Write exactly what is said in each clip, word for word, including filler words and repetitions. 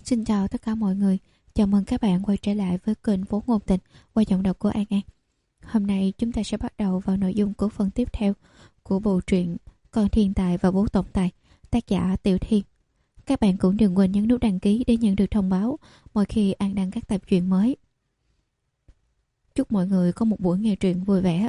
Xin chào tất cả mọi người. Chào mừng các bạn quay trở lại với kênh Phố Ngôn Tình qua giọng đọc của An An. Hôm nay chúng ta sẽ bắt đầu vào nội dung của phần tiếp theo của bộ truyện Con Thiên Tài và Bố Tổng Tài, tác giả Tiểu Thiên. Các bạn cũng đừng quên nhấn nút đăng ký để nhận được thông báo mỗi khi An đăng các tập truyện mới. Chúc mọi người có một buổi nghe truyện vui vẻ.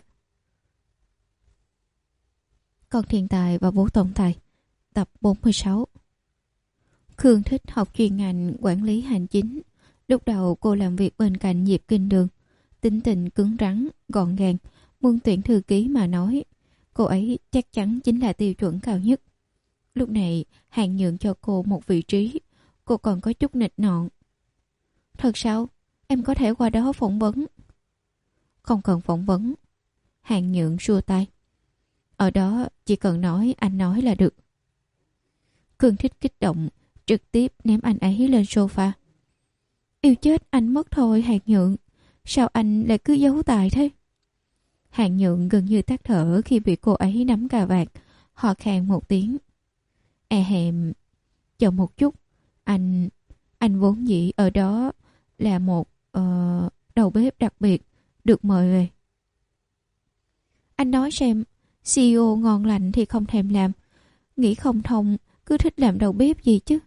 Con Thiên Tài và Bố Tổng Tài, tập bốn mươi sáu. Khương thích học chuyên ngành quản lý hành chính. Lúc đầu cô làm việc bên cạnh Diệp Kinh Đường, tính tình cứng rắn, gọn gàng. Muốn tuyển thư ký mà nói, cô ấy chắc chắn chính là tiêu chuẩn cao nhất. Lúc này Hàn nhượng cho cô một vị trí, cô còn có chút nịnh nọt. Thật sao? Em có thể qua đó phỏng vấn? Không cần phỏng vấn. Hàn nhượng xua tay. Ở đó chỉ cần nói anh nói là được. Khương thích kích động, trực tiếp ném anh ấy lên sofa. Yêu chết anh mất thôi Hàn Nhượng. Sao anh lại cứ giấu tài thế? Hàn Nhượng gần như tắt thở khi bị cô ấy nắm cà vạt, ho khan một tiếng. E hèm, chờ một chút. Anh, anh vốn dĩ ở đó là một uh, đầu bếp đặc biệt, được mời về. Anh nói xem, xê e ô ngon lành thì không thèm làm, nghĩ không thông, cứ thích làm đầu bếp gì chứ.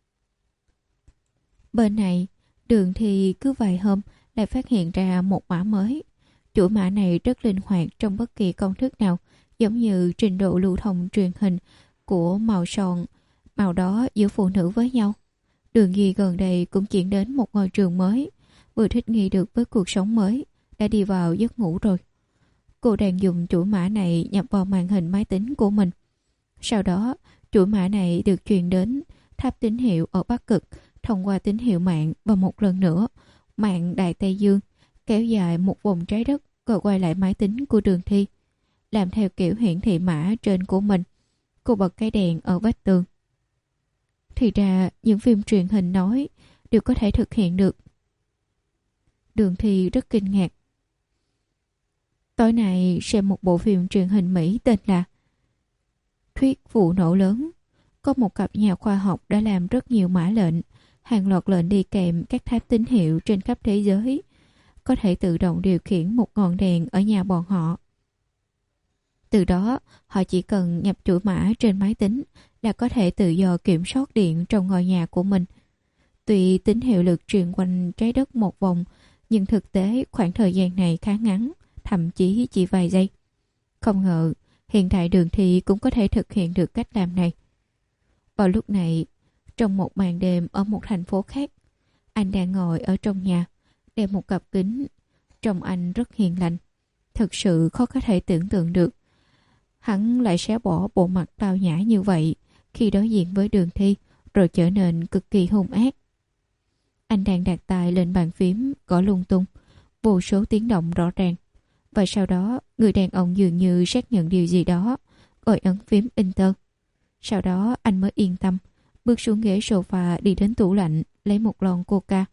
Bên này, Đường thì cứ vài hôm lại phát hiện ra một mã mới. Chuỗi mã này rất linh hoạt trong bất kỳ công thức nào, giống như trình độ lưu thông truyền hình của màu son, màu đó giữa phụ nữ với nhau. Đường Duy gần đây cũng chuyển đến một ngôi trường mới, vừa thích nghi được với cuộc sống mới, đã đi vào giấc ngủ rồi. Cô đang dùng chuỗi mã này nhập vào màn hình máy tính của mình. Sau đó, chuỗi mã này được truyền đến tháp tín hiệu ở Bắc Cực thông qua tín hiệu mạng, và một lần nữa, mạng Đại Tây Dương kéo dài một vòng trái đất rồi quay lại máy tính của Đường Thi. Làm theo kiểu hiển thị mã trên của mình, cô bật cái đèn ở vách tường. Thì ra những phim truyền hình nói đều có thể thực hiện được. Đường Thi rất kinh ngạc. Tối nay xem một bộ phim truyền hình Mỹ tên là Thuyết Vụ Nổ Lớn. Có một cặp nhà khoa học đã làm rất nhiều mã lệnh, hàng loạt lệnh đi kèm các tháp tín hiệu trên khắp thế giới, có thể tự động điều khiển một ngọn đèn ở nhà bọn họ. Từ đó, họ chỉ cần nhập chuỗi mã trên máy tính là có thể tự do kiểm soát điện trong ngôi nhà của mình. Tuy tín hiệu lực truyền quanh trái đất một vòng, nhưng thực tế khoảng thời gian này khá ngắn, thậm chí chỉ vài giây. Không ngờ, hiện tại Đường Thi cũng có thể thực hiện được cách làm này. Vào lúc này, trong một màn đêm ở một thành phố khác, anh đang ngồi ở trong nhà, đeo một cặp kính. Trông anh rất hiền lành. Thực sự khó có thể tưởng tượng được hắn lại xé bỏ bộ mặt tao nhã như vậy khi đối diện với Đường Thi, rồi trở nên cực kỳ hung ác. Anh đang đặt tay lên bàn phím, gõ lung tung, vô số tiếng động rõ ràng. Và sau đó, người đàn ông dường như xác nhận điều gì đó, gọi ấn phím Enter. Sau đó anh mới yên tâm, bước xuống ghế sofa, đi đến tủ lạnh, lấy một lon coca.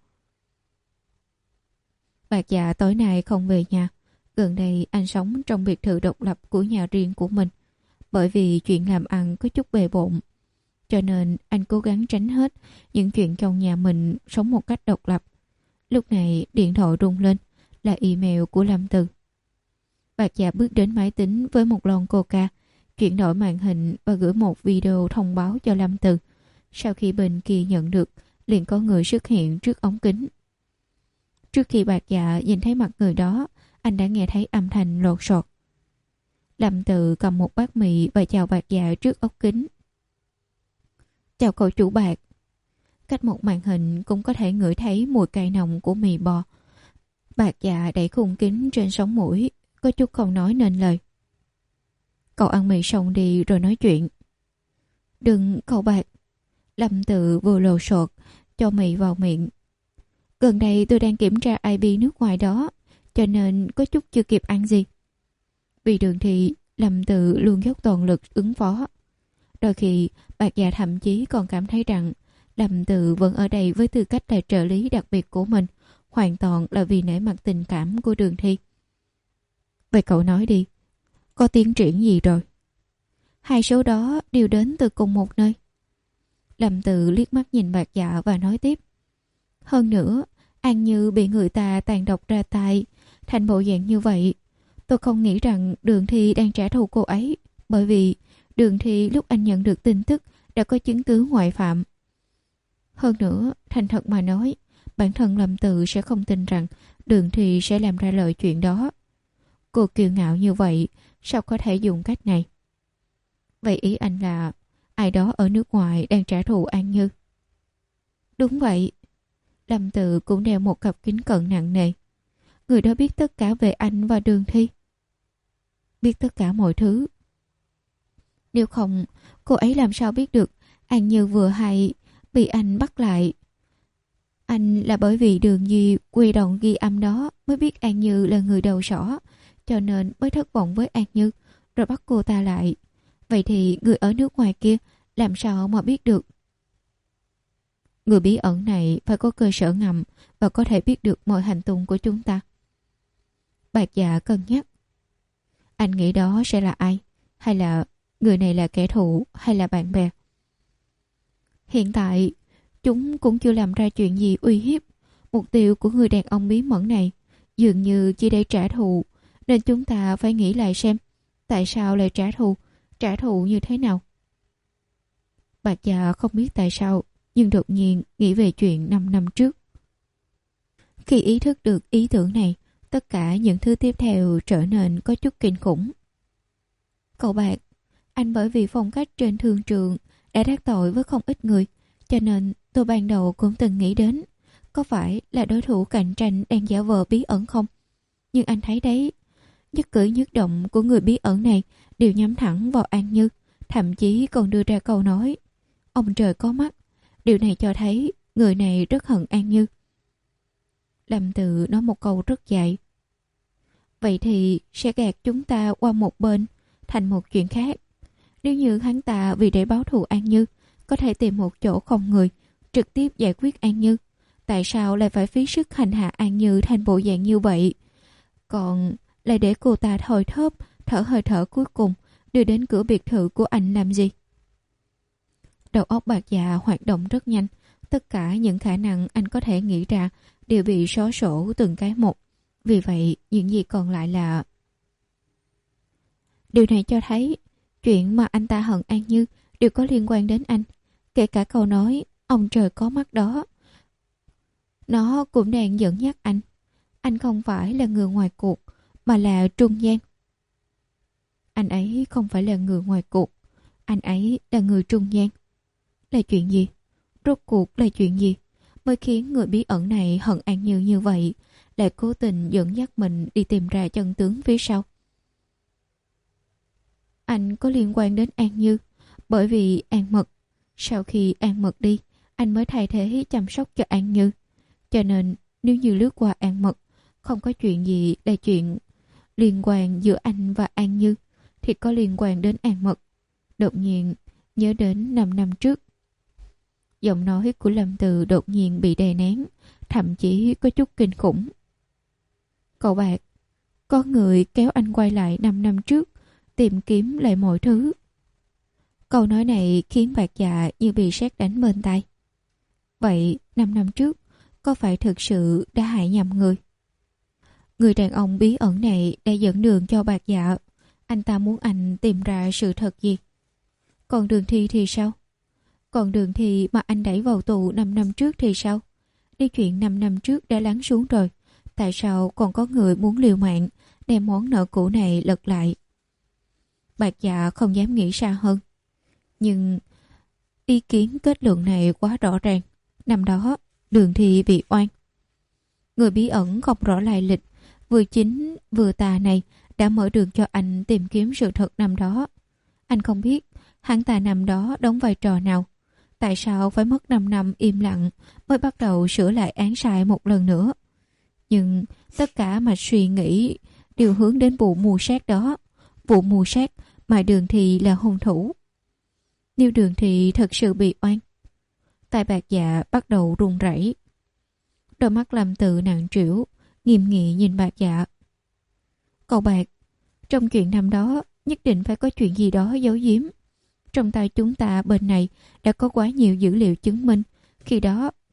Bạc Dạ tối nay không về nhà. Gần đây anh sống trong biệt thự độc lập của nhà riêng của mình. Bởi vì chuyện làm ăn có chút bề bộn, cho nên anh cố gắng tránh hết những chuyện trong nhà mình, sống một cách độc lập. Lúc này điện thoại rung lên, là email của Lâm Từ. Bạc Dạ bước đến máy tính với một lon coca, chuyển đổi màn hình và gửi một video thông báo cho Lâm Từ. Sau khi bên kia nhận được, liền có người xuất hiện trước ống kính. Trước khi Bạc Dạ nhìn thấy mặt người đó, anh đã nghe thấy âm thanh lột sột. Lâm Từ cầm một bát mì và chào Bạc Dạ trước ống kính. Chào cậu chủ Bạc. Cách một màn hình cũng có thể ngửi thấy mùi cay nồng của mì bò. Bạc Dạ đẩy khung kính trên sống mũi, có chút không nói nên lời. Cậu ăn mì xong đi rồi nói chuyện. Đừng, cậu Bạc. Lâm Từ vừa lồ sột, cho mì vào miệng. Gần đây tôi đang kiểm tra i pê nước ngoài đó, cho nên có chút chưa kịp ăn gì. Vì Đường Thi, Lâm Từ luôn dốc toàn lực ứng phó. Đôi khi, Bạc Dạ thậm chí còn cảm thấy rằng Lâm Từ vẫn ở đây với tư cách là trợ lý đặc biệt của mình, hoàn toàn là vì nể mặt tình cảm của Đường Thi. Vậy cậu nói đi, có tiến triển gì rồi? Hai số đó đều đến từ cùng một nơi. Lâm Từ liếc mắt nhìn Bạc Dạ và nói tiếp. Hơn nữa, An Như bị người ta tàn độc ra tay, thành bộ dạng như vậy. Tôi không nghĩ rằng Đường Thi đang trả thù cô ấy, bởi vì Đường Thi lúc anh nhận được tin tức đã có chứng cứ ngoại phạm. Hơn nữa, thành thật mà nói, bản thân Lâm Tự sẽ không tin rằng Đường Thi sẽ làm ra lời chuyện đó. Cô kiêu ngạo như vậy, sao có thể dùng cách này? Vậy ý anh là ai đó ở nước ngoài đang trả thù An Như? Đúng vậy. Lâm Tự cũng đeo một cặp kính cận nặng nề. Người đó biết tất cả về anh và Đường Thi. Biết tất cả mọi thứ. Nếu không, cô ấy làm sao biết được An Như vừa hay bị anh bắt lại? Anh là bởi vì Đường Di quy động ghi âm đó mới biết An Như là người đầu sỏ, cho nên mới thất vọng với An Như, rồi bắt cô ta lại. Vậy thì người ở nước ngoài kia làm sao mà biết được? Người bí ẩn này phải có cơ sở ngầm và có thể biết được mọi hành tung của chúng ta. Bạch Dạ cân nhắc. Anh nghĩ đó sẽ là ai? Hay là người này là kẻ thù hay là bạn bè? Hiện tại, chúng cũng chưa làm ra chuyện gì uy hiếp. Mục tiêu của người đàn ông bí mẫn này dường như chỉ để trả thù, nên chúng ta phải nghĩ lại xem tại sao lại trả thù, trả thù như thế nào. Bạch Dạ không biết tại sao, nhưng đột nhiên nghĩ về chuyện năm năm trước. Khi ý thức được ý tưởng này, tất cả những thứ tiếp theo trở nên có chút kinh khủng. Cậu Bạc, anh bởi vì phong cách trên thương trường đã đắc tội với không ít người, cho nên tôi ban đầu cũng từng nghĩ đến có phải là đối thủ cạnh tranh đang giả vờ bí ẩn không. Nhưng anh thấy đấy, nhất cử nhất động của người bí ẩn này đều nhắm thẳng vào An Như, thậm chí còn đưa ra câu nói ông trời có mắt. Điều này cho thấy người này rất hận An Như. Lâm Tự nói một câu rất dài. Vậy thì sẽ gạt chúng ta qua một bên, thành một chuyện khác. Nếu như hắn ta vì để báo thù An Như có thể tìm một chỗ không người, trực tiếp giải quyết An Như, tại sao lại phải phí sức hành hạ An Như thành bộ dạng như vậy? Còn lại để cô ta thoi thóp, thở hơi thở cuối cùng, đưa đến cửa biệt thự của anh làm gì? Đầu óc Bạc Dạ hoạt động rất nhanh. Tất cả những khả năng anh có thể nghĩ ra đều bị xóa sổ từng cái một. Vì vậy, những gì còn lại là... Điều này cho thấy chuyện mà anh ta hận An Như đều có liên quan đến anh. Kể cả câu nói ông trời có mắt đó, nó cũng đang dẫn dắt anh. Anh không phải là người ngoài cuộc, mà là trung gian. Anh ấy không phải là người ngoài cuộc, anh ấy là người trung gian. Là chuyện gì? Rốt cuộc là chuyện gì mới khiến người bí ẩn này hận An Như như vậy, lại cố tình dẫn dắt mình đi tìm ra chân tướng phía sau? Anh có liên quan đến An Như, bởi vì An Mật, sau khi An Mật đi, anh mới thay thế chăm sóc cho An Như. Cho nên nếu như lướt qua An Mật, không có chuyện gì là chuyện liên quan giữa anh và An Như, thì có liên quan đến An Mật. Đột nhiên nhớ đến năm năm trước. Giọng nói của Lâm Từ đột nhiên bị đè nén, thậm chí có chút kinh khủng. Cậu Bạc, có người kéo anh quay lại năm năm trước, tìm kiếm lại mọi thứ. Câu nói này khiến Bạc Dạ như bị sét đánh bên tai. Vậy năm năm trước, có phải thực sự đã hại nhầm người? Người đàn ông bí ẩn này đã dẫn đường cho Bạc Dạ. Anh ta muốn anh tìm ra sự thật gì? Còn Đường Thi thì sao? Còn Đường Thi mà anh đẩy vào tù năm năm trước thì sao? Đi chuyện năm năm trước đã lắng xuống rồi, tại sao còn có người muốn liều mạng đem món nợ cũ này lật lại? Bạc Dạ không dám nghĩ xa hơn. Nhưng ý kiến kết luận này quá rõ ràng. Năm đó Đường Thi bị oan. Người bí ẩn không rõ lai lịch, vừa chính vừa tà này đã mở đường cho anh tìm kiếm sự thật năm đó. Anh không biết hắn ta năm đó đóng vai trò nào. Tại sao phải mất năm năm im lặng mới bắt đầu sửa lại án sai một lần nữa? Nhưng tất cả mạch suy nghĩ đều hướng đến vụ mưu sát đó. Vụ mưu sát mà Đường Thi là hung thủ. Nếu Đường Thi thật sự bị oan... Tai Bạc Dạ bắt đầu run rẩy. Đôi mắt Lâm Tự nặng trĩu, nghiêm nghị nhìn Bạc Dạ. Cậu Bạc, trong chuyện năm đó nhất định phải có chuyện gì đó giấu giếm. Trong tay chúng ta bên này đã có quá nhiều dữ liệu chứng minh khi đó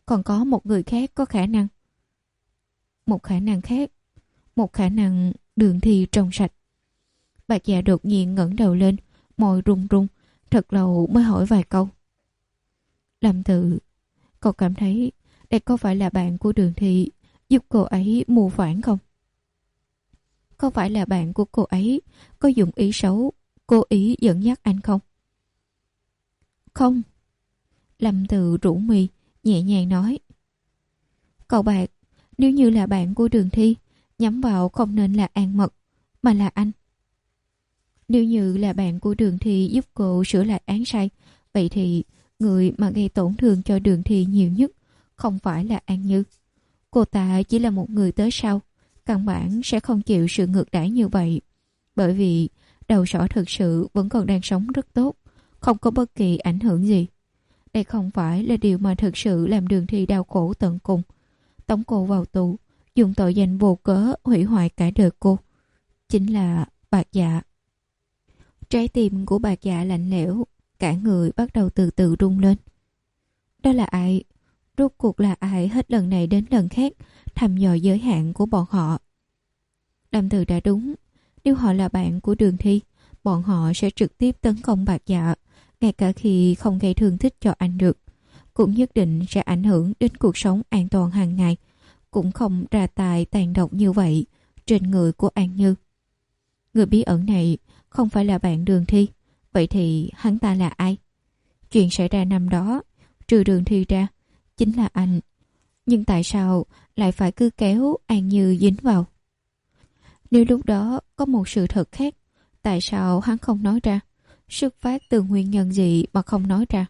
còn có một người khác có khả năng. Một khả năng khác. Một khả năng Đường Thi trong sạch. Bạc Dạ đột nhiên ngẩng đầu lên, môi run run, thật lâu mới hỏi vài câu. Lâm Tự, cậu cảm thấy đây có phải là bạn của Đường Thi giúp cô ấy mưu phản không? Có phải là bạn của cô ấy có dụng ý xấu, cố ý dẫn dắt anh không? Không. Lâm Tự rũ mi, nhẹ nhàng nói. Cậu Bạc, nếu như là bạn của Đường Thi, nhắm vào không nên là An Mật, mà là anh. Nếu như là bạn của Đường Thi giúp cô sửa lại án sai, vậy thì người mà gây tổn thương cho Đường Thi nhiều nhất không phải là An Như. Cô ta chỉ là một người tới sau, căn bản sẽ không chịu sự ngược đãi như vậy. Bởi vì đầu sỏ thực sự vẫn còn đang sống rất tốt, không có bất kỳ ảnh hưởng gì. Đây không phải là điều mà thực sự làm Đường Thi đau khổ tận cùng. Tống cô vào tù, dùng tội danh vô cớ hủy hoại cả đời cô, chính là Bạc Dạ. Trái tim của Bạc Dạ lạnh lẽo, cả người bắt đầu từ từ rung lên. Đó là ai? Rốt cuộc là ai hết lần này đến lần khác thăm dò giới hạn của bọn họ? Lâm Từ đã đúng, nếu họ là bạn của Đường Thi, bọn họ sẽ trực tiếp tấn công Bạc Dạ, ngay cả khi không gây thương tích cho anh được, cũng nhất định sẽ ảnh hưởng đến cuộc sống an toàn hàng ngày, cũng không ra tài tàn độc như vậy trên người của An Như. Người bí ẩn này không phải là bạn Đường Thi, vậy thì hắn ta là ai? Chuyện xảy ra năm đó, trừ Đường Thi ra, chính là anh. Nhưng tại sao lại phải cứ kéo An Như dính vào? Nếu lúc đó có một sự thật khác, tại sao hắn không nói ra? Xuất phát từ nguyên nhân gì mà không nói ra?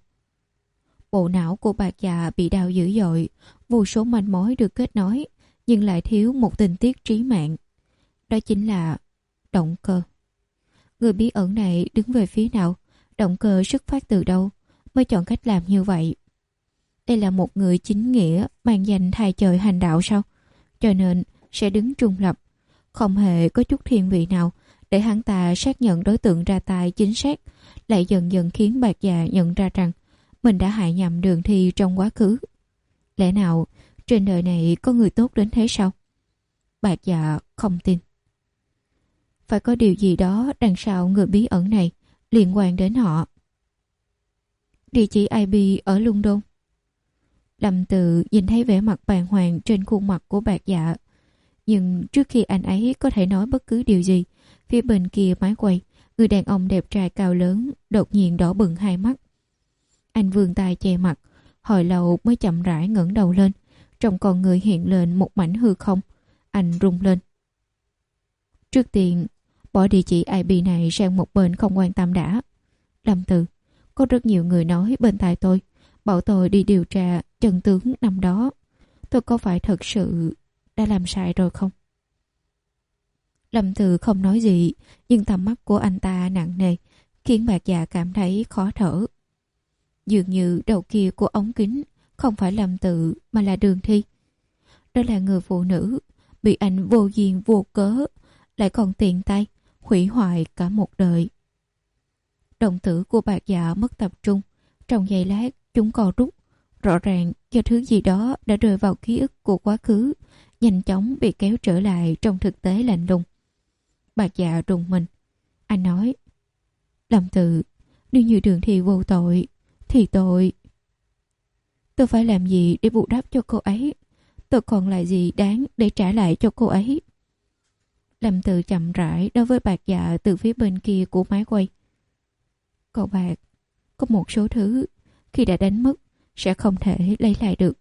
Bộ não của Bạc Dạ bị đau dữ dội, vô số manh mối được kết nối, nhưng lại thiếu một tình tiết trí mạng. Đó chính là động cơ. Người bí ẩn này đứng về phía nào? Động cơ xuất phát từ đâu mới chọn cách làm như vậy? Đây là một người chính nghĩa mang danh thay trời hành đạo sao? Cho nên sẽ đứng trung lập, không hề có chút thiên vị nào để hắn ta xác nhận đối tượng ra tay chính xác, lại dần dần khiến Bạc Dạ nhận ra rằng mình đã hại nhầm Đường Thi trong quá khứ. Lẽ nào trên đời này có người tốt đến thế sao? Bạc Dạ không tin. Phải có điều gì đó đằng sau người bí ẩn này liên quan đến họ. Địa chỉ i pê ở London. Lâm Tự nhìn thấy vẻ mặt bàng hoàng trên khuôn mặt của Bạc Dạ. Nhưng trước khi anh ấy có thể nói bất cứ điều gì, phía bên kia máy quay, người đàn ông đẹp trai cao lớn đột nhiên đỏ bừng hai mắt. Anh vươn tay che mặt, hồi lâu mới chậm rãi ngẩng đầu lên, trong con người hiện lên một mảnh hư không. Anh rung lên. Trước tiên, bỏ địa chỉ i pê này sang một bên không quan tâm đã. Lâm Tự, có rất nhiều người nói bên tai tôi, bảo tôi đi điều tra chân tướng năm đó. Tôi có phải thật sự đã làm sai rồi không? Lâm Tự không nói gì, nhưng tầm mắt của anh ta nặng nề, khiến Bạc Dạ cảm thấy khó thở. Dường như đầu kia của ống kính không phải Lâm Tự mà là Đường Thi. Đó là người phụ nữ bị anh vô duyên vô cớ, lại còn tiện tay hủy hoại cả một đời. Đồng tử của Bạc Dạ mất tập trung, trong giây lát chúng co rút, rõ ràng do thứ gì đó đã rơi vào ký ức của quá khứ, nhanh chóng bị kéo trở lại trong thực tế lạnh lùng. Bạc Dạ rùng mình. Anh nói, Lâm Tự, nếu như Đường Thi vô tội thì tôi tôi phải làm gì để bù đắp cho cô ấy? Tôi còn lại gì đáng để trả lại cho cô ấy? Lâm Tự chậm rãi đối với Bạc Dạ từ phía bên kia của máy quay. Cậu Bạc, có một số thứ khi đã đánh mất sẽ không thể lấy lại được.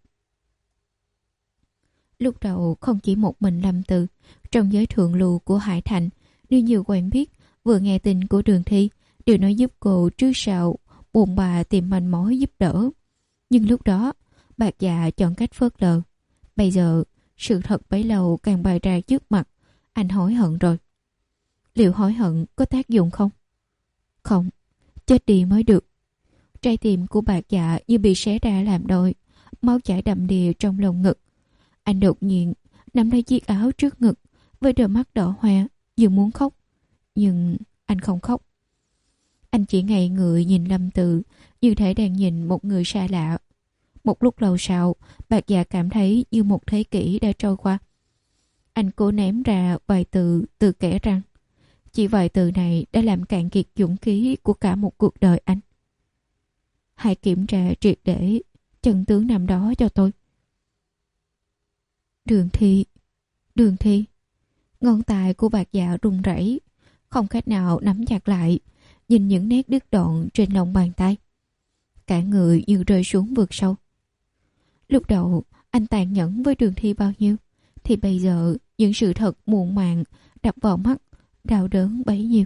Lúc đầu không chỉ một mình Lâm Tự, trong giới thượng lưu của Hải Thành, nếu nhiều quen biết vừa nghe tin của Đường Thi đều nói giúp cô trước sau bồn bà tìm manh mối giúp đỡ. Nhưng lúc đó Bạc Dạ chọn cách phớt lờ. Bây giờ sự thật bấy lâu càng bày ra trước mặt, anh hối hận rồi. Liệu hối hận có tác dụng không? Không, chết đi mới được. Trái tim của Bạc Dạ như bị xé ra làm đôi, máu chảy đầm đìa trong lồng ngực. Anh đột nhiên nắm lấy chiếc áo trước ngực với đôi mắt đỏ hoe, dường muốn khóc. Nhưng anh không khóc. Anh chỉ ngây người nhìn Lâm Tự như thể đang nhìn một người xa lạ. Một lúc lâu sau, Bạc Dạ cảm thấy như một thế kỷ đã trôi qua. Anh cố ném ra vài từ từ kẻ răng. Chỉ vài từ này đã làm cạn kiệt dũng khí của cả một cuộc đời anh. Hãy kiểm tra triệt để chân tướng năm đó cho tôi. Đường Thi, Đường Thi. Ngón tay của Bạc Dạ run rẩy, không cách nào nắm chặt lại, nhìn những nét đứt đoạn trên lòng bàn tay. Cả người như rơi xuống vực sâu. Lúc đầu anh tàn nhẫn với Đường Thi bao nhiêu, thì bây giờ những sự thật muộn màng đập vào mắt, đau đớn bấy nhiêu.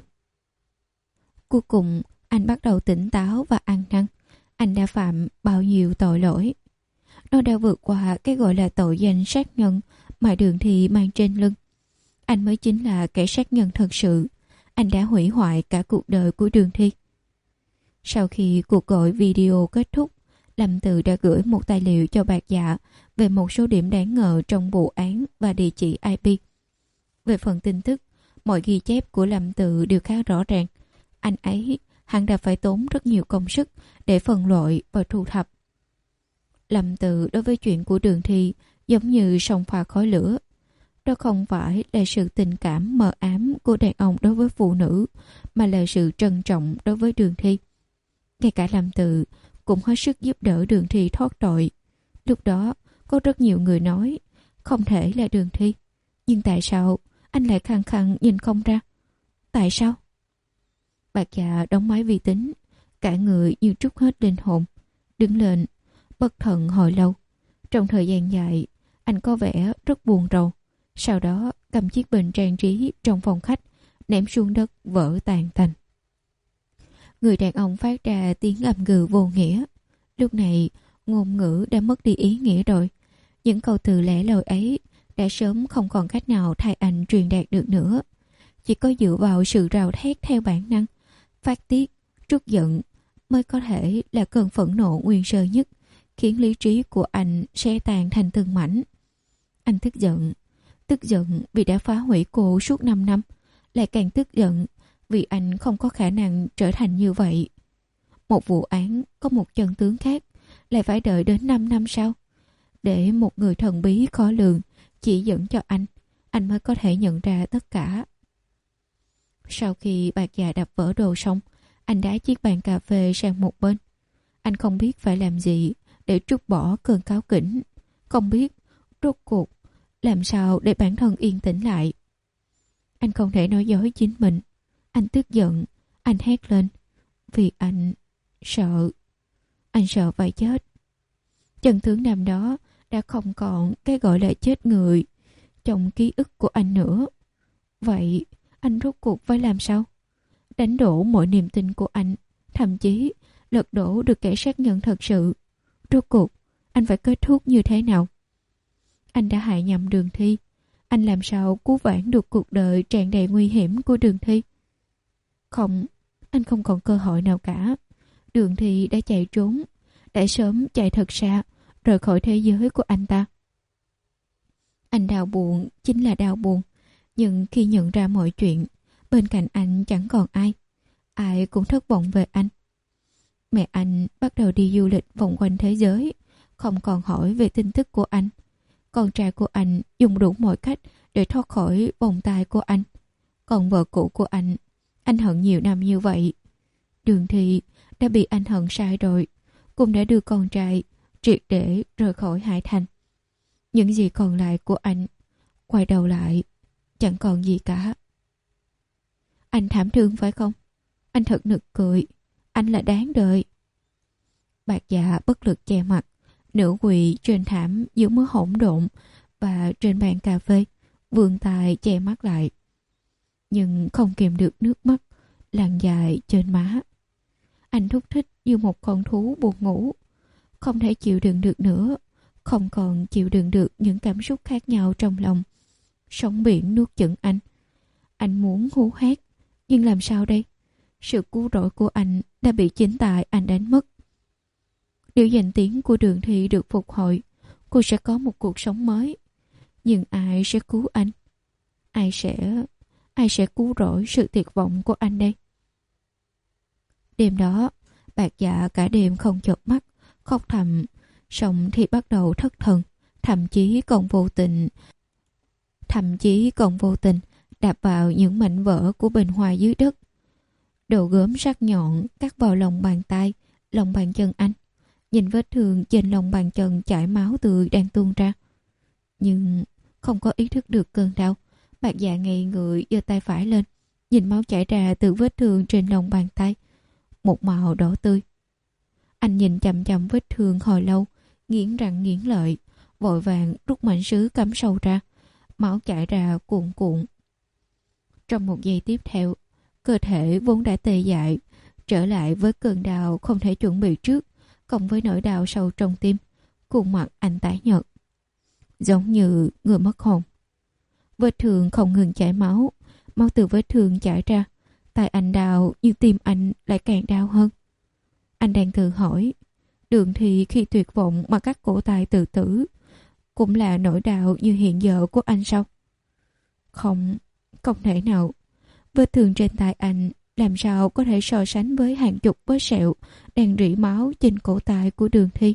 Cuối cùng anh bắt đầu tỉnh táo và ăn năn. Anh đã phạm bao nhiêu tội lỗi. Nó đã vượt qua cái gọi là tội danh sát nhân mà Đường Thi mang trên lưng. Anh mới chính là kẻ sát nhân thật sự. Anh đã hủy hoại cả cuộc đời của Đường Thi. Sau khi cuộc gọi video kết thúc, Lâm Từ đã gửi một tài liệu cho Bạc Dạ về một số điểm đáng ngờ trong vụ án và địa chỉ i pê. Về phần tin tức, mọi ghi chép của Lâm Từ đều khá rõ ràng. Anh ấy hẳn đã phải tốn rất nhiều công sức để phân loại và thu thập. Lâm Từ đối với chuyện của Đường Thi giống như sông pha khói lửa. Đó không phải là sự tình cảm mờ ám của đàn ông đối với phụ nữ, mà là sự trân trọng đối với Đường Thi. Ngay cả Lâm Từ cũng hết sức giúp đỡ Đường Thi thoát tội. Lúc đó có rất nhiều người nói không thể là Đường Thi. Nhưng tại sao anh lại khăng khăng nhìn không ra? Tại sao? Bạc Dạ đóng máy vi tính, cả người như trút hết linh hồn, đứng lên, bất thần hồi lâu. Trong thời gian dài, anh có vẻ rất buồn rầu. Sau đó cầm chiếc bình trang trí trong phòng khách, ném xuống đất vỡ tàn tành. Người đàn ông phát ra tiếng ầm gừ vô nghĩa. Lúc này, ngôn ngữ đã mất đi ý nghĩa rồi. Những câu từ lẻ loi ấy đã sớm không còn cách nào thay anh truyền đạt được nữa. Chỉ có dựa vào sự rào thét theo bản năng, phát tiết, trút giận mới có thể là cơn phẫn nộ nguyên sơ nhất, khiến lý trí của anh xé tan thành từng mảnh. Anh tức giận, tức giận vì đã phá hủy cô suốt năm năm, lại càng tức giận vì anh không có khả năng trở thành như vậy. Một vụ án có một chân tướng khác lại phải đợi đến năm năm sau, để một người thần bí khó lường chỉ dẫn cho anh, anh mới có thể nhận ra tất cả. Sau khi Bạc Dạ đập vỡ đồ xong, anh đá chiếc bàn cà phê sang một bên. Anh không biết phải làm gì để trút bỏ cơn cáu kỉnh, không biết rốt cuộc làm sao để bản thân yên tĩnh lại. Anh không thể nói dối chính mình. Anh tức giận, anh hét lên, vì anh sợ. Anh sợ phải chết. Chân tướng năm đó đã không còn cái gọi là chết người trong ký ức của anh nữa. Vậy anh rốt cuộc phải làm sao? Đánh đổ mọi niềm tin của anh, thậm chí lật đổ được kẻ sát nhân thật sự. Rốt cuộc anh phải kết thúc như thế nào? Anh đã hại nhầm Đường Thi. Anh làm sao cứu vãn được cuộc đời tràn đầy nguy hiểm của Đường Thi? Không, anh không còn cơ hội nào cả. Đường Thi đã chạy trốn, đã sớm chạy thật xa, rời khỏi thế giới của anh ta. Anh đau buồn chính là đau buồn, nhưng khi nhận ra mọi chuyện, bên cạnh anh chẳng còn ai. Ai cũng thất vọng về anh. Mẹ anh bắt đầu đi du lịch vòng quanh thế giới, không còn hỏi về tin tức của anh. Con trai của anh dùng đủ mọi cách để thoát khỏi vòng tay của anh. Còn vợ cũ của anh, anh hận nhiều năm như vậy. Đường Thi đã bị anh hận sai rồi, cũng đã đưa con trai triệt để rời khỏi Hải Thành. Những gì còn lại của anh, quay đầu lại, chẳng còn gì cả. Anh thảm thương phải không? Anh thật nực cười. Anh là đáng đợi. Bạc Dạ bất lực che mặt, nửa quỳ trên thảm giữa mớ hỗn độn và trên bàn cà phê, vươn tay che mắt lại. Nhưng không kìm được nước mắt lăn dài trên má. Anh thúc thích như một con thú buồn ngủ, không thể chịu đựng được nữa, không còn chịu đựng được những cảm xúc khác nhau trong lòng. Sóng biển nuốt chửng anh. Anh muốn hú hét, nhưng làm sao đây? Sự cứu rỗi của anh đã bị chính tại anh đánh mất. Nếu danh tiếng của Đường Thi được phục hồi, cô sẽ có một cuộc sống mới. Nhưng ai sẽ cứu anh? Ai sẽ... ai sẽ cứu rỗi sự tuyệt vọng của anh đây? Đêm đó, Bạc Dạ cả đêm không chợp mắt, khóc thầm, Xong thì bắt đầu thất thần, thậm chí còn vô tình, thậm chí còn vô tình đạp vào những mảnh vỡ của bình hoa dưới đất. Đồ gốm sắc nhọn cắt vào lòng bàn tay, lòng bàn chân anh. Nhìn vết thương trên lòng bàn chân chảy máu tươi đang tuôn ra. Nhưng không có ý thức được cơn đau. Bạc Dạ ngây người giơ tay phải lên, nhìn máu chảy ra từ vết thương trên lòng bàn tay, một màu đỏ tươi. Anh nhìn chằm chằm vết thương hồi lâu, nghiến răng nghiến lợi, vội vàng rút mảnh sứ cắm sâu ra, máu chảy ra cuộn cuộn. Trong một giây tiếp theo, cơ thể vốn đã tê dại trở lại với cơn đau không thể chuẩn bị trước, cộng với nỗi đau sâu trong tim. Khuôn mặt anh tái nhợt, giống như người mất hồn. Vết thương không ngừng chảy máu, máu từ vết thương chảy ra. Tay anh đau nhưng tim anh lại càng đau hơn. Anh đang tự hỏi, Đường Thi khi tuyệt vọng mà cắt cổ tay tự tử cũng là nỗi đau như hiện giờ của anh sao? Không, không thể nào. Vết thương trên tay anh làm sao có thể so sánh với hàng chục vết sẹo đang rỉ máu trên cổ tay của Đường Thi.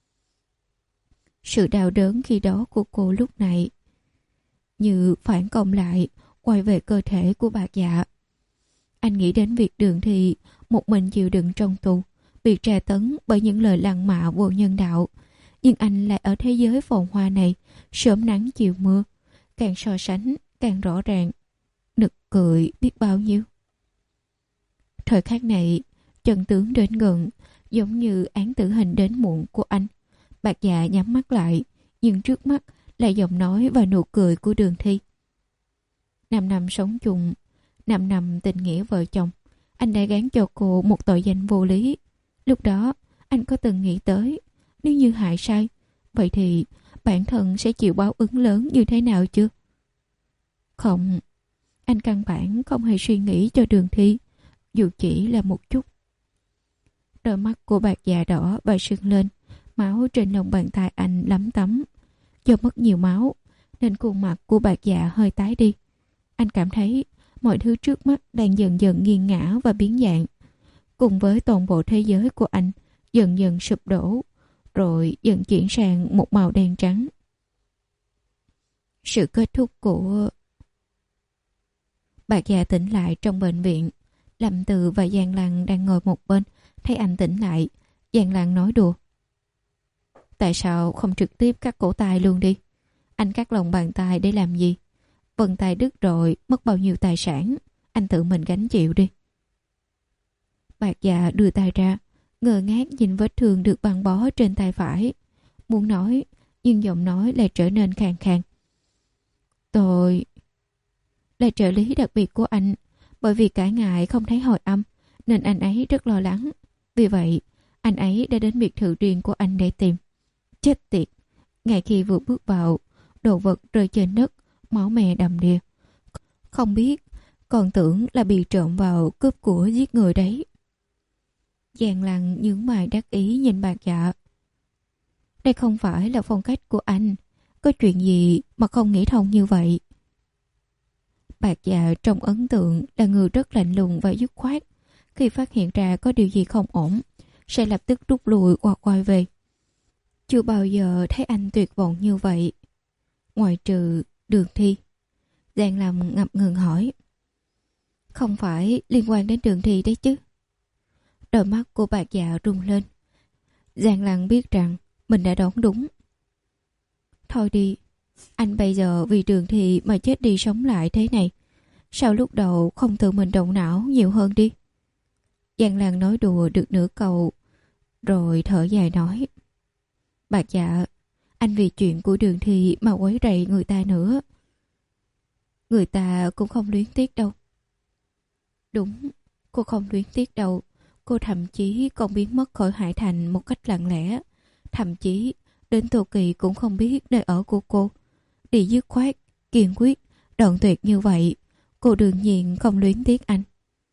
Sự đau đớn khi đó của cô lúc này như phản công lại, quay về cơ thể của Bạc Dạ. Anh nghĩ đến việc Đường Thi một mình chịu đựng trong tù, bị tra tấn bởi những lời lăng mạ vô nhân đạo. Nhưng anh lại ở thế giới phồn hoa này, sớm nắng chiều mưa, càng so sánh càng rõ ràng, nực cười biết bao nhiêu. Thời khắc này, chân tướng đến gần, giống như án tử hình đến muộn của anh. Bạc Dạ nhắm mắt lại, nhưng trước mắt là giọng nói và nụ cười của Đường Thi. Năm năm sống chung, năm năm tình nghĩa vợ chồng, anh đã gán cho cô một tội danh vô lý. Lúc đó, anh có từng nghĩ tới, nếu như hại sai, vậy thì bản thân sẽ chịu báo ứng lớn như thế nào chưa? Không, anh căn bản không hề suy nghĩ cho Đường Thi, dù chỉ là một chút. Đôi mắt của Bạc Dạ đỏ và sưng lên, máu trên lòng bàn tay anh lấm tấm. Do mất nhiều máu, nên khuôn mặt của Bạc Dạ hơi tái đi. Anh cảm thấy mọi thứ trước mắt đang dần dần nghiêng ngã và biến dạng, cùng với toàn bộ thế giới của anh dần dần sụp đổ, rồi dần chuyển sang một màu đen trắng. Sự kết thúc của... Bạc Dạ tỉnh lại trong bệnh viện. Lâm Từ và Giang Lăng đang ngồi một bên, thấy anh tỉnh lại. Giang Lăng nói đùa, tại sao không trực tiếp cắt cổ tay luôn đi? Anh cắt lòng bàn tay để làm gì? Vân tay đứt rồi, mất bao nhiêu tài sản, anh tự mình gánh chịu đi. Bạc Dạ đưa tay ra, ngơ ngác nhìn vết thương được băng bó trên tay phải. Muốn nói, nhưng giọng nói lại trở nên khàn khàn. Tôi là trợ lý đặc biệt của anh, bởi vì cả ngày không thấy hồi âm, nên anh ấy rất lo lắng. Vì vậy, anh ấy đã đến biệt thự riêng của anh để tìm. Chết tiệt, ngay khi vừa bước vào, đồ vật rơi trên đất, máu me đầm đìa. Không biết, còn tưởng là bị trộm vào cướp của giết người đấy. Giang Lăng nhướng mày đắc ý nhìn Bạc Dạ. Đây không phải là phong cách của anh, có chuyện gì mà không nghĩ thông như vậy? Bạc Dạ trong ấn tượng là người rất lạnh lùng và dứt khoát. Khi phát hiện ra có điều gì không ổn, sẽ lập tức rút lui hoặc quay về. Chưa bao giờ thấy anh tuyệt vọng như vậy, ngoại trừ Đường Thi. Giang Lâm ngập ngừng hỏi. Không phải liên quan đến Đường Thi đấy chứ? Đôi mắt của Bạc Dạ rung lên. Giang Lăng biết rằng mình đã đoán đúng. Thôi đi, anh bây giờ vì Đường Thi mà chết đi sống lại thế này, sao lúc đầu không tự mình động não nhiều hơn đi? Giang Lăng nói đùa được nửa câu, rồi thở dài nói. Bạc Dạ, anh vì chuyện của Đường Thi mà quấy rầy người ta nữa. Người ta cũng không luyến tiếc đâu. Đúng, cô không luyến tiếc đâu. Cô thậm chí còn biến mất khỏi Hải Thành một cách lặng lẽ. Thậm chí đến Tô Kỳ cũng không biết nơi ở của cô. Đi dứt khoát, kiên quyết, đoạn tuyệt như vậy, cô đương nhiên không luyến tiếc anh.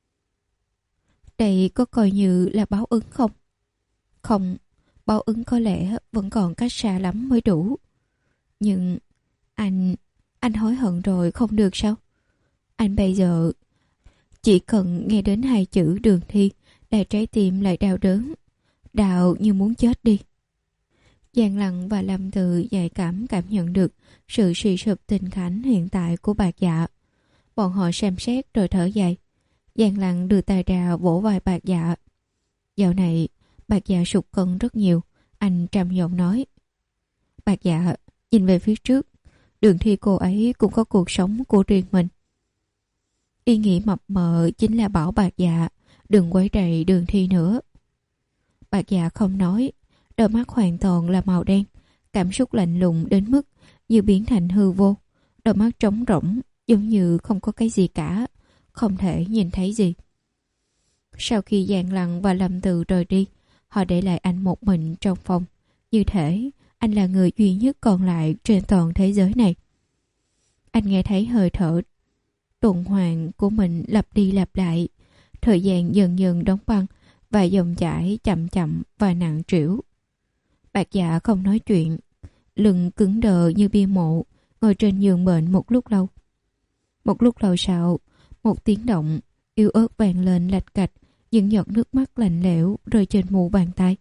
Đây có coi như là báo ứng không? Không, báo ứng có lẽ vẫn còn cách xa lắm mới đủ. Nhưng anh, anh hối hận rồi không được sao? Anh bây giờ chỉ cần nghe đến hai chữ Đường Thi là trái tim lại đau đớn, đau như muốn chết đi. Giang Lăng và Lâm Từ nhạy cảm cảm nhận được sự suy sụp tình cảnh hiện tại của Bạc Dạ. Bọn họ xem xét rồi thở dài. Giang Lăng đưa tay ra vỗ vai Bạc Dạ. Dạo này Bạc Dạ sụt cân rất nhiều. Anh trầm giọng nói. Bạc Dạ, nhìn về phía trước, Đường Thi cô ấy cũng có cuộc sống của riêng mình. Ý nghĩ mập mờ chính là bảo Bạc Dạ đừng quấy rầy Đường Thi nữa. Bạc Dạ không nói, đôi mắt hoàn toàn là màu đen, cảm xúc lạnh lùng đến mức như biến thành hư vô. Đôi mắt trống rỗng, giống như không có cái gì cả, không thể nhìn thấy gì. Sau khi Giang Lăng và Lâm Từ rời đi, họ để lại anh một mình trong phòng. Như thể anh là người duy nhất còn lại trên toàn thế giới này. Anh nghe thấy hơi thở tuần hoàn của mình lặp đi lặp lại. Thời gian dần dần đóng băng và dòng chảy chậm chậm và nặng trĩu. Bạc Dạ không nói chuyện, lưng cứng đờ như bia mộ, ngồi trên giường bệnh một lúc lâu. Một lúc lâu sau, một tiếng động yếu ớt vang lên lạch cạch, những giọt nước mắt lạnh lẽo rơi trên mu bàn tay.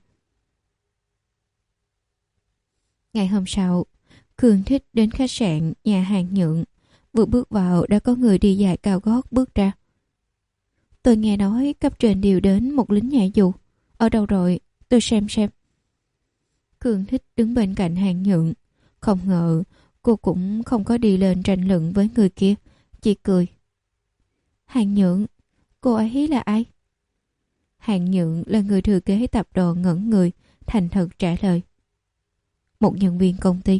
Ngày hôm sau, Khương Thích đến khách sạn nhà hàng Nhượng. Vừa bước vào đã có người đi giày cao gót bước ra. Tôi nghe nói cấp trên điều đến một lính nhảy dù. Ở đâu rồi? Tôi xem xem. Khương Thích đứng bên cạnh Hàng Nhượng. Không ngờ cô cũng không có đi lên tranh luận với người kia, chỉ cười. Hàng Nhượng, cô ấy là ai? Hàng Nhượng là người thừa kế tập đoàn ngẩn người, thành thật trả lời. Một nhân viên công ty.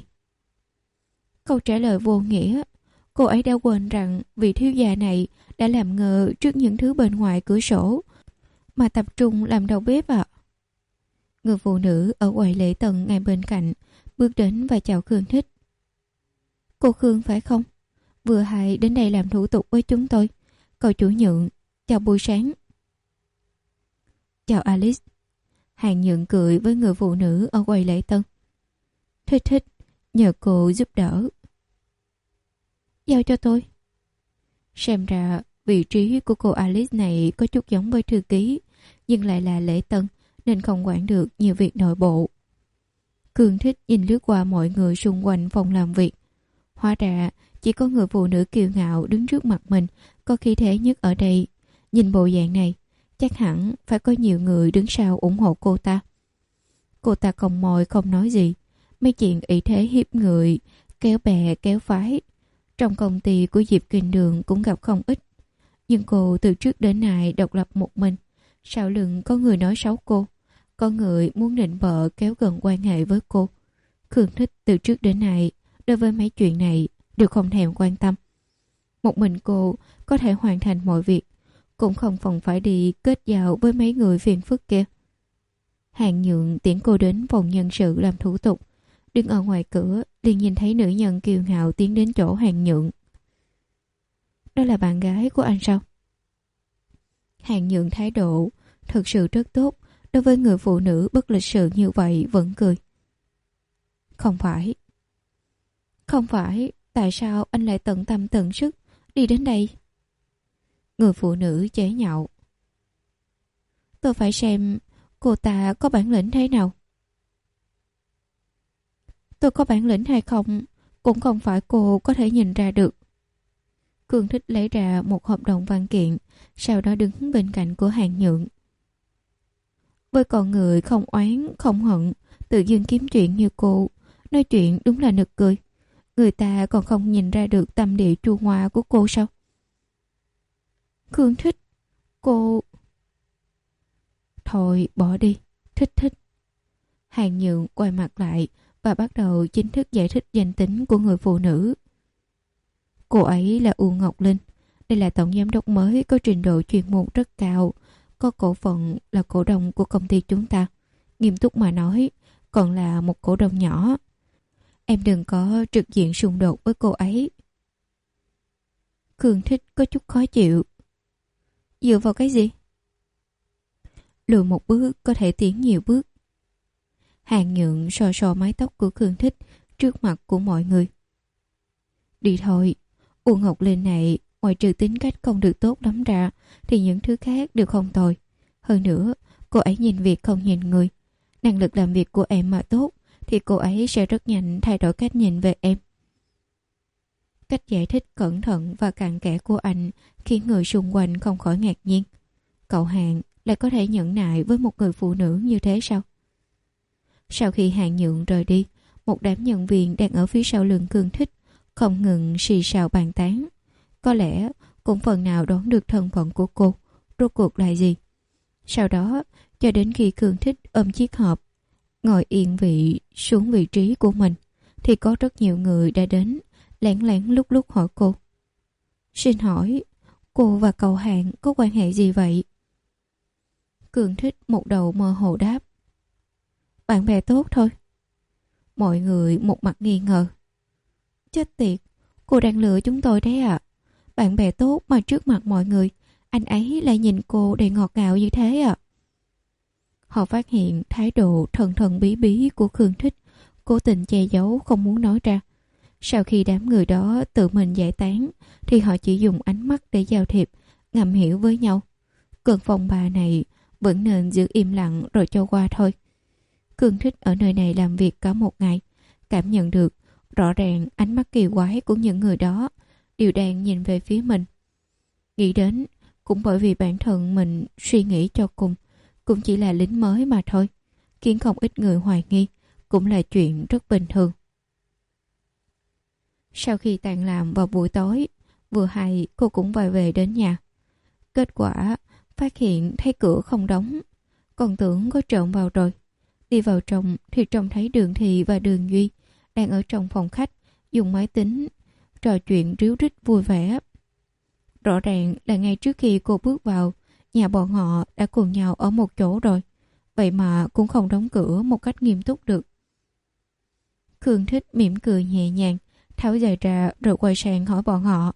Câu trả lời vô nghĩa. Cô ấy đã quên rằng vị thiếu gia này đã làm ngơ trước những thứ bên ngoài cửa sổ mà tập trung làm đầu bếp ạ. À. Người phụ nữ ở quầy lễ tân ngay bên cạnh bước đến và chào Khương Thích. Cô Khương phải không? Vừa hay đến đây làm thủ tục với chúng tôi. Cậu chủ Nhượng, chào buổi sáng. Chào Alice. Hàng Nhượng cười với người phụ nữ ở quầy lễ tân. Thích thích, nhờ cô giúp đỡ. Giao cho tôi. Xem ra vị trí của cô Alice này có chút giống với thư ký, nhưng lại là lễ tân nên không quản được nhiều việc nội bộ. Khương Thích nhìn lướt qua mọi người xung quanh phòng làm việc. Hóa ra chỉ có người phụ nữ kiêu ngạo đứng trước mặt mình có khí thế nhất ở đây. Nhìn bộ dạng này, chắc hẳn phải có nhiều người đứng sau ủng hộ cô ta. Cô ta còng môi không nói gì. Mấy chuyện ý thế hiếp người, kéo bè kéo phái trong công ty của Diệp Kinh Đường cũng gặp không ít. Nhưng cô từ trước đến nay độc lập một mình. Sau lưng có người nói xấu cô, có người muốn định bợ kéo gần quan hệ với cô. Khương Thích từ trước đến nay đối với mấy chuyện này đều không thèm quan tâm. Một mình cô có thể hoàn thành mọi việc, cũng không phần phải đi kết giao với mấy người phiền phức kia. Hàng Nhượng tiễn cô đến phòng nhân sự làm thủ tục. Đứng ở ngoài cửa liền nhìn thấy nữ nhân kiêu ngạo tiến đến chỗ Hàng Nhượng. Đó là bạn gái của anh sao? Hàng Nhượng thái độ thực sự rất tốt, đối với người phụ nữ bất lịch sự như vậy vẫn cười. Không phải. Không phải, tại sao anh lại tận tâm tận sức đi đến đây? Người phụ nữ chế nhạo. Tôi phải xem cô ta có bản lĩnh thế nào. Tôi có bản lĩnh hay không cũng không phải cô có thể nhìn ra được. Khương Thích lấy ra một hợp đồng văn kiện, sau đó đứng bên cạnh của Hàng Nhượng. Với con người không oán, không hận, tự dưng kiếm chuyện như cô, nói chuyện đúng là nực cười. Người ta còn không nhìn ra được tâm địa chua ngoa của cô sao? Khương Thích, cô... Thôi bỏ đi, Thích Thích. Hàng Nhượng quay mặt lại và bắt đầu chính thức giải thích danh tính của người phụ nữ. Cô ấy là U Ngọc Linh. Đây là tổng giám đốc mới có trình độ chuyên môn rất cao, có cổ phần là cổ đông của công ty chúng ta. Nghiêm túc mà nói, còn là một cổ đông nhỏ. Em đừng có trực diện xung đột với cô ấy. Khương Thích có chút khó chịu. Dựa vào cái gì? Lùi một bước có thể tiến nhiều bước. Hàng Nhượng sò sò mái tóc của Khương Thích trước mặt của mọi người. Đi thôi, U Ngọc Linh này ngoài trừ tính cách không được tốt lắm ra thì những thứ khác đều không tồi. Hơn nữa, cô ấy nhìn việc không nhìn người. Năng lực làm việc của em mà tốt thì cô ấy sẽ rất nhanh thay đổi cách nhìn về em. Cách giải thích cẩn thận và cặn kẽ của anh khiến người xung quanh không khỏi ngạc nhiên. Cậu Hàn lại có thể nhẫn nại với một người phụ nữ như thế sao? Sau khi Hàn Nhượng rời đi, một đám nhân viên đang ở phía sau lưng Cương Thích không ngừng xì xào bàn tán. Có lẽ cũng phần nào đoán được thân phận của cô rốt cuộc là gì. Sau đó, cho đến khi Cương Thích ôm chiếc hộp, ngồi yên vị xuống vị trí của mình, thì có rất nhiều người đã đến lén lén lúc lúc hỏi cô. Xin hỏi, cô và cậu Hàn có quan hệ gì vậy? Cương Thích một đầu mơ hồ đáp. Bạn bè tốt thôi. Mọi người một mặt nghi ngờ. Chết tiệt, cô đang lừa chúng tôi đấy à? Bạn bè tốt mà trước mặt mọi người, anh ấy lại nhìn cô đầy ngọt ngào như thế à? Họ phát hiện thái độ thần thần bí bí của Cương Thích, cố tình che giấu không muốn nói ra. Sau khi đám người đó tự mình giải tán, thì họ chỉ dùng ánh mắt để giao thiệp, ngầm hiểu với nhau. Cơn phong ba này vẫn nên giữ im lặng rồi cho qua thôi. Cương Thích ở nơi này làm việc cả một ngày, cảm nhận được rõ ràng ánh mắt kỳ quái của những người đó đều đang nhìn về phía mình. Nghĩ đến, cũng bởi vì bản thân mình suy nghĩ cho cùng, cũng chỉ là lính mới mà thôi, khiến không ít người hoài nghi, cũng là chuyện rất bình thường. Sau khi tan làm vào buổi tối, vừa hay cô cũng vội về đến nhà. Kết quả phát hiện thấy cửa không đóng, còn tưởng có trộm vào rồi. Đi vào trong thì trông thấy Đường Thị và Đường Duy đang ở trong phòng khách dùng máy tính trò chuyện ríu rít vui vẻ. Rõ ràng là ngay trước khi cô bước vào, nhà bọn họ đã cùng nhau ở một chỗ rồi, vậy mà cũng không đóng cửa một cách nghiêm túc được. Cương Thích mỉm cười nhẹ nhàng, tháo giày ra rồi quay sang hỏi bọn họ.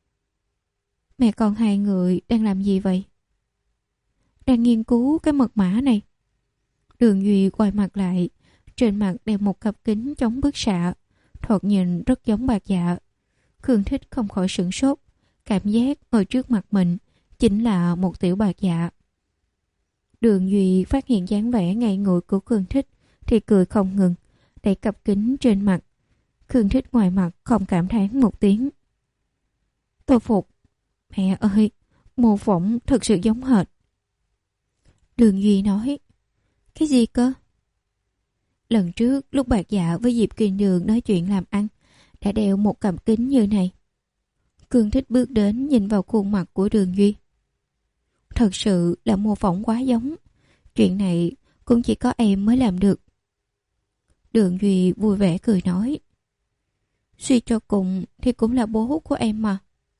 Mẹ con hai người đang làm gì vậy? Đang nghiên cứu cái mật mã này. Đường Duy quay mặt lại, trên mặt đeo một cặp kính chống bức xạ, thoạt nhìn rất giống Bạc Dạ. Cương Thích không khỏi sửng sốt, cảm giác ngồi trước mặt mình chính là một tiểu Bạc Dạ. Đường Duy phát hiện dáng vẻ ngây ngồi của Cương Thích thì cười không ngừng, đẩy cặp kính trên mặt. Cương Thích ngoài mặt không cảm thán một tiếng. Tôi phục. Mẹ ơi, mô phỏng thực sự giống hệt. Đường Duy nói. Cái gì cơ? Lần trước lúc Bạc Dạ với Diệp Kiên Đường nói chuyện làm ăn đã đeo một cặp kính như này. Cương Thích bước đến nhìn vào khuôn mặt của Đường Duy. Thật sự là mô phỏng quá giống. Chuyện này cũng chỉ có em mới làm được. Đường Duy vui vẻ cười nói. Suy cho cùng thì cũng là bố của em mà.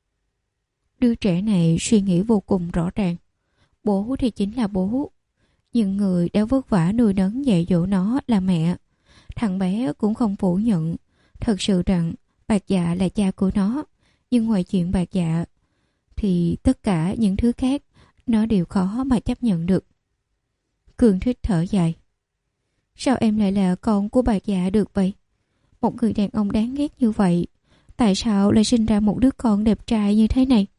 Đứa trẻ này suy nghĩ vô cùng rõ ràng. Bố thì chính là bố, nhưng người đã vất vả nuôi nấng dạy dỗ nó là mẹ. Thằng bé cũng không phủ nhận thật sự rằng Bạc Dạ là cha của nó, nhưng ngoài chuyện Bạc Dạ thì tất cả những thứ khác nó đều khó mà chấp nhận được. Cương Thích thở dài. Sao em lại là con của Bạc Dạ được vậy? Một người đàn ông đáng ghét như vậy, tại sao lại sinh ra một đứa con đẹp trai như thế này?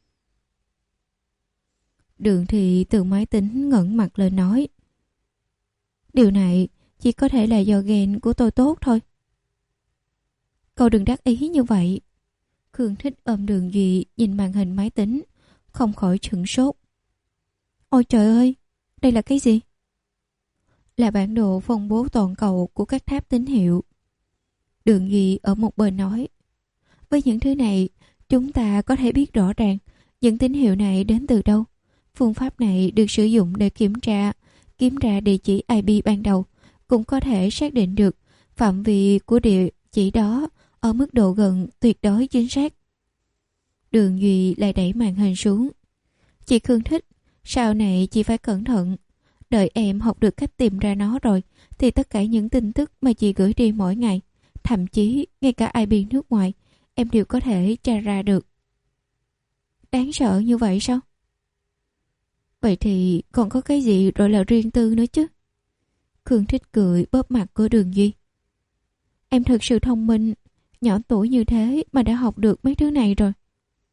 Đường Thị từ máy tính ngẩng mặt lên nói. Điều này chỉ có thể là do gen của tôi tốt thôi. Cậu đừng đắc ý như vậy. Cương Thích ôm Đường Duy nhìn màn hình máy tính, không khỏi sửng sốt. Ôi trời ơi, đây là cái gì? Là bản đồ phân bố toàn cầu của các tháp tín hiệu. Đường Duy ở một bên nói. Với những thứ này, chúng ta có thể biết rõ ràng những tín hiệu này đến từ đâu. Phương pháp này được sử dụng để kiểm tra, kiếm ra địa chỉ i pê ban đầu, cũng có thể xác định được phạm vi của địa chỉ đó ở mức độ gần tuyệt đối chính xác. Đường Duy lại đẩy màn hình xuống. Chị Khương Thích, sau này chị phải cẩn thận. Đợi em học được cách tìm ra nó rồi, thì tất cả những tin tức mà chị gửi đi mỗi ngày, thậm chí ngay cả i pê nước ngoài, em đều có thể tra ra được. Đáng sợ như vậy sao? Vậy thì còn có cái gì rồi là riêng tư nữa chứ? Khương Thích cười bóp mặt của Đường Duy. Em thật sự thông minh, nhỏ tuổi như thế mà đã học được mấy thứ này rồi.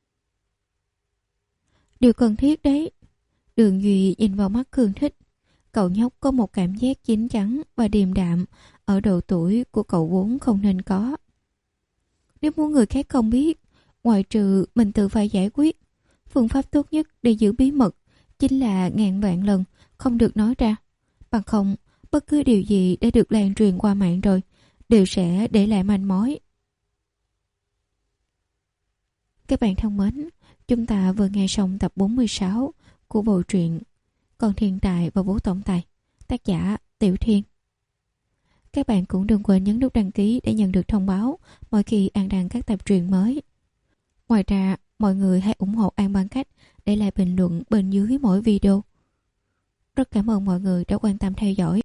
Điều cần thiết đấy. Đường Duy nhìn vào mắt Khương Thích. Cậu nhóc có một cảm giác chín chắn và điềm đạm ở độ tuổi của cậu vốn không nên có. Nếu muốn người khác không biết, ngoại trừ mình tự phải giải quyết, phương pháp tốt nhất để giữ bí mật chính là ngàn vạn lần không được nói ra. Bằng không, bất cứ điều gì đã được lan truyền qua mạng rồi đều sẽ để lại manh mối. Các bạn thân mến, chúng ta vừa nghe xong tập bốn mươi sáu của bộ truyện Con Thiên Tài và Bố Tổng Tài, tác giả Tiểu Thiên. Các bạn cũng đừng quên nhấn nút đăng ký để nhận được thông báo mỗi khi An đăng các tập truyện mới. Ngoài ra, mọi người hãy ủng hộ An bằng cách để lại bình luận bên dưới mỗi video. Rất cảm ơn mọi người đã quan tâm theo dõi.